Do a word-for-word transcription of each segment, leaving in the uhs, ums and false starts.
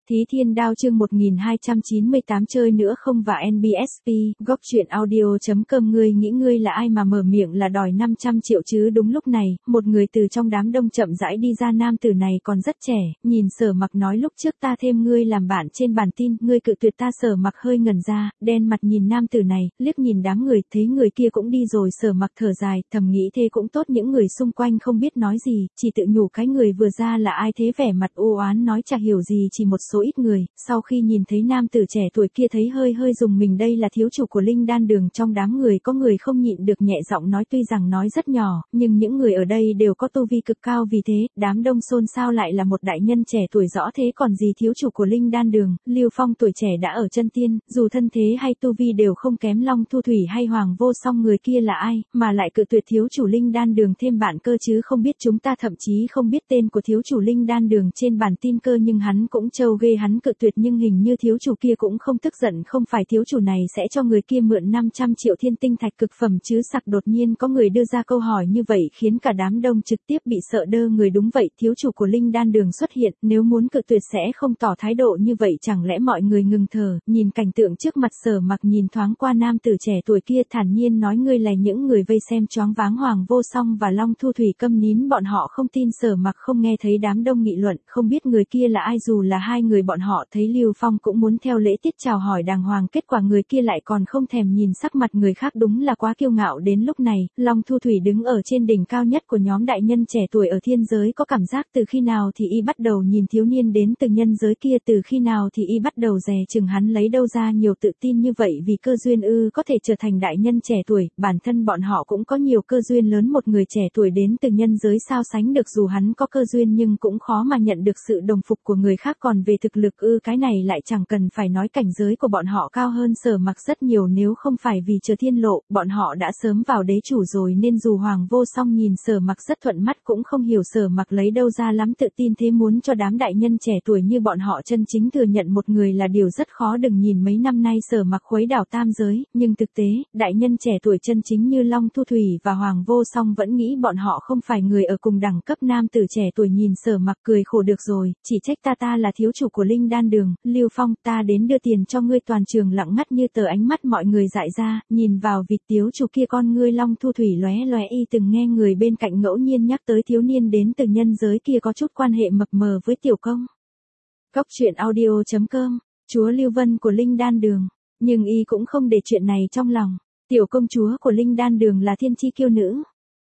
Thí Thiên Đao chương một nghìn hai trăm chín mươi tám chơi nữa không và en bê ét pê, góc truyện audio chấm com ngươi nghĩ ngươi là ai mà mở miệng là đòi năm trăm triệu chứ đúng lúc này, một người từ trong đám đông chậm rãi đi ra nam tử này còn rất trẻ, nhìn Sở Mặc nói lúc trước ta thêm ngươi làm bạn trên bản tin, ngươi cự tuyệt ta Sở Mặc hơi ngẩn ra, đen mặt nhìn nam tử này, liếc nhìn đám người, thấy người kia cũng đi rồi Sở Mặc thở dài, thầm nghĩ thế cũng tốt những người xung quanh không biết nói gì, chỉ tự nhủ cái người vừa ra là ai thế vẻ mặt u oán nói chả hiểu gì chỉ một số ít người, sau khi nhìn thấy nam tử trẻ tuổi kia thấy hơi hơi dùng mình đây là thiếu chủ của Linh Đan Đường trong đám người có người không nhịn được nhẹ giọng nói tuy rằng nói rất nhỏ, nhưng những người ở đây đều có tu vi cực cao vì thế, đám đông xôn xao lại là một đại nhân trẻ tuổi rõ thế còn gì thiếu chủ của Linh Đan Đường, Lưu Phong tuổi trẻ đã ở chân tiên, dù thân thế hay tu vi đều không kém Long Thu Thủy hay Hoàng Vô Song người kia là ai, mà lại cự tuyệt thiếu chủ Linh Đan Đường thêm bạn cơ chứ không biết chúng ta thậm chí không biết tên của thiếu chủ Linh Đan Đường trên bản tin cơ nhưng hắn cũng trâu ghê hắn cự tuyệt nhưng hình như thiếu chủ kia cũng không tức giận không phải thiếu chủ này sẽ cho người kia mượn năm trăm triệu thiên tinh thạch cực phẩm chứ sặc đột nhiên có người đưa ra câu hỏi như vậy khiến cả đám đông trực tiếp bị sợ đơ người đúng vậy thiếu chủ của Linh Đan Đường xuất hiện nếu muốn cự tuyệt sẽ không tỏ thái độ như vậy chẳng lẽ mọi người ngừng thở nhìn cảnh tượng trước mặt Sở Mặc nhìn thoáng qua nam tử trẻ tuổi kia thản nhiên nói ngươi là những người vây xem choáng váng Hoàng Vô Song và Long Thu Thủy câm nín bọn họ không tin Sở Mặc không nghe thấy đám đông nghị luận không biết người kia là ai dù là hai người bọn họ thấy Lưu Phong cũng muốn theo lễ tiết chào hỏi đàng hoàng kết quả người kia lại còn không thèm nhìn sắc mặt người khác đúng là quá kiêu ngạo đến lúc này, Long Thu Thủy đứng ở trên đỉnh cao nhất của nhóm đại nhân trẻ tuổi ở thiên giới có cảm giác từ khi nào thì y bắt đầu nhìn thiếu niên đến từ nhân giới kia từ khi nào thì y bắt đầu dè chừng hắn lấy đâu ra nhiều tự tin như vậy vì cơ duyên ư có thể trở thành đại nhân trẻ tuổi, bản thân bọn họ cũng có nhiều cơ duyên lớn một người trẻ tuổi đến từ nhân giới sao sánh được dù hắn có cơ duyên nhưng cũng khó mà nhận được sự đồng phục của người khác còn về thực lực ư cái này lại chẳng cần phải nói cảnh giới của bọn họ cao hơn Sở Mặc rất nhiều nếu không phải vì chờ thiên lộ, bọn họ đã sớm vào đế chủ rồi nên dù Hoàng Vô Song nhìn Sở Mặc rất thuận mắt cũng không hiểu Sở Mặc lấy đâu ra lắm tự tin thế muốn cho đám đại nhân trẻ tuổi như bọn họ chân chính thừa nhận một người là điều rất khó đừng nhìn mấy năm nay Sở Mặc khuấy đảo tam giới, nhưng thực tế, đại nhân trẻ tuổi chân chính như Long Thu Thủy và Hoàng Vô Song vẫn nghĩ bọn họ không phải người ở cùng đẳng cấp nam tử trẻ tuổi nhìn Sở Mặc cười khổ được rồi, chỉ trách ta ta là thiếu chủ của Linh Đan Đường, Lưu Phong ta đến đưa tiền cho ngươi toàn trường lặng ngắt như tờ ánh mắt mọi người dại ra, nhìn vào vịt thiếu chủ kia con ngươi Long Thu Thủy lóe lóe y từng nghe người bên cạnh ngẫu nhiên nhắc tới thiếu niên đến từ nhân giới kia có chút quan hệ mập mờ với tiểu công. Góc truyện audio chấm com, chúa Lưu Vân của Linh Đan Đường, nhưng y cũng không để chuyện này trong lòng, tiểu công chúa của Linh Đan Đường là thiên chi kiêu nữ.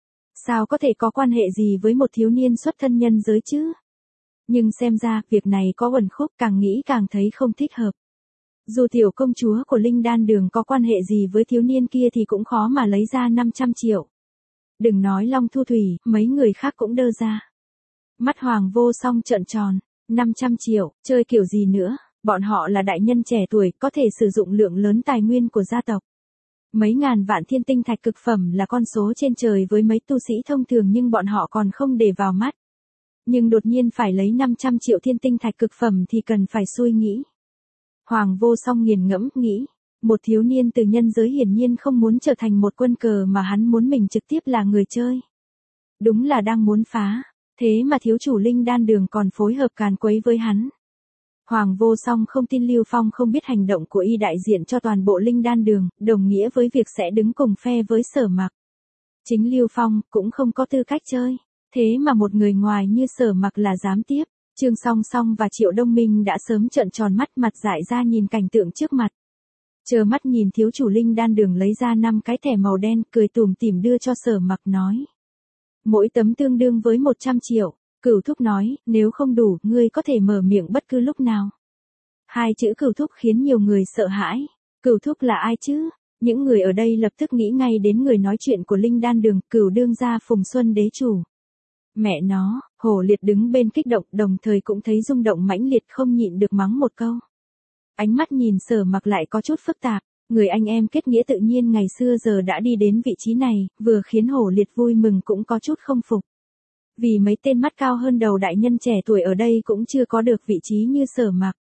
Sao có thể có quan hệ gì với một thiếu niên xuất thân nhân giới chứ? Nhưng xem ra, việc này có uẩn khúc càng nghĩ càng thấy không thích hợp. Dù tiểu công chúa của Linh Đan Đường có quan hệ gì với thiếu niên kia thì cũng khó mà lấy ra năm trăm triệu. Đừng nói Long Thu Thủy, mấy người khác cũng đơ ra. Mắt Hoàng Vô Song trợn tròn, năm trăm triệu, chơi kiểu gì nữa, bọn họ là đại nhân trẻ tuổi có thể sử dụng lượng lớn tài nguyên của gia tộc. Mấy ngàn vạn thiên tinh thạch cực phẩm là con số trên trời với mấy tu sĩ thông thường nhưng bọn họ còn không để vào mắt. Nhưng đột nhiên phải lấy năm trăm triệu thiên tinh thạch cực phẩm thì cần phải suy nghĩ. Hoàng Vô Song nghiền ngẫm nghĩ, một thiếu niên từ nhân giới hiển nhiên không muốn trở thành một quân cờ mà hắn muốn mình trực tiếp là người chơi. Đúng là đang muốn phá, thế mà thiếu chủ Linh Đan Đường còn phối hợp càn quấy với hắn. Hoàng Vô Song không tin Lưu Phong không biết hành động của y đại diện cho toàn bộ Linh Đan Đường, đồng nghĩa với việc sẽ đứng cùng phe với Sở Mặc. Chính Lưu Phong cũng không có tư cách chơi. Thế mà một người ngoài như Sở Mặc là dám tiếp, Trương Song Song và Triệu Đông Minh đã sớm trợn tròn mắt mặt dại ra nhìn cảnh tượng trước mặt. Chờ mắt nhìn thiếu chủ Linh Đan Đường lấy ra năm cái thẻ màu đen cười tủm tỉm đưa cho Sở Mặc nói. Mỗi tấm tương đương với một trăm triệu, Cửu Thúc nói, nếu không đủ, ngươi có thể mở miệng bất cứ lúc nào. Hai chữ Cửu Thúc khiến nhiều người sợ hãi, Cửu Thúc là ai chứ? Những người ở đây lập tức nghĩ ngay đến người nói chuyện của Linh Đan Đường, Cửu đương gia Phùng Xuân đế chủ. Mẹ nó, Hồ Liệt đứng bên kích động đồng thời cũng thấy rung động mãnh liệt không nhịn được mắng một câu. Ánh mắt nhìn Sở Mặc lại có chút phức tạp, người anh em kết nghĩa tự nhiên ngày xưa giờ đã đi đến vị trí này, vừa khiến Hồ Liệt vui mừng cũng có chút không phục. Vì mấy tên mắt cao hơn đầu đại nhân trẻ tuổi ở đây cũng chưa có được vị trí như Sở Mặc.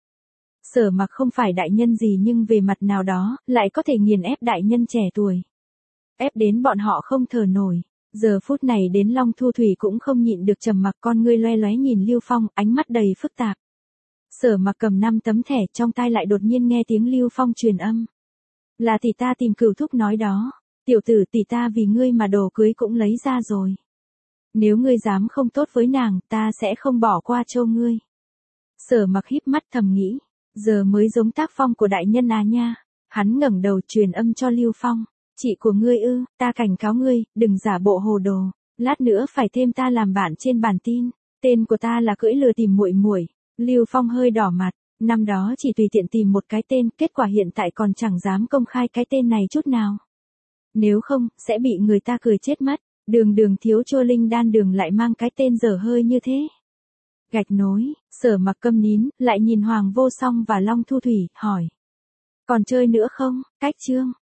Sở Mặc không phải đại nhân gì nhưng về mặt nào đó, lại có thể nghiền ép đại nhân trẻ tuổi. Ép đến bọn họ không thở nổi. Giờ phút này đến Long Thu Thủy cũng không nhịn được trầm mặc con ngươi loe loé nhìn Lưu Phong, ánh mắt đầy phức tạp. Sở Mặc cầm năm tấm thẻ trong tai lại đột nhiên nghe tiếng Lưu Phong truyền âm. Là tỷ ta tìm Cửu thúc nói đó, tiểu tử tỷ ta vì ngươi mà đồ cưới cũng lấy ra rồi. Nếu ngươi dám không tốt với nàng, ta sẽ không bỏ qua cho ngươi. Sở Mặc híp mắt thầm nghĩ, giờ mới giống tác phong của đại nhân à nha. Hắn ngẩng đầu truyền âm cho Lưu Phong, chị của ngươi ư, ta cảnh cáo ngươi, đừng giả bộ hồ đồ, lát nữa phải thêm ta làm bạn trên bản tin, tên của ta là cưỡi lừa tìm muội muội. Lưu Phong hơi đỏ mặt, năm đó chỉ tùy tiện tìm một cái tên, kết quả hiện tại còn chẳng dám công khai cái tên này chút nào. Nếu không, sẽ bị người ta cười chết mất, đường đường thiếu chua linh đan đường lại mang cái tên dở hơi như thế. Gạch nối, Sở Mặc câm nín, lại nhìn Hoàng Vô Song và Long Thu Thủy, hỏi. Còn chơi nữa không, cách chương.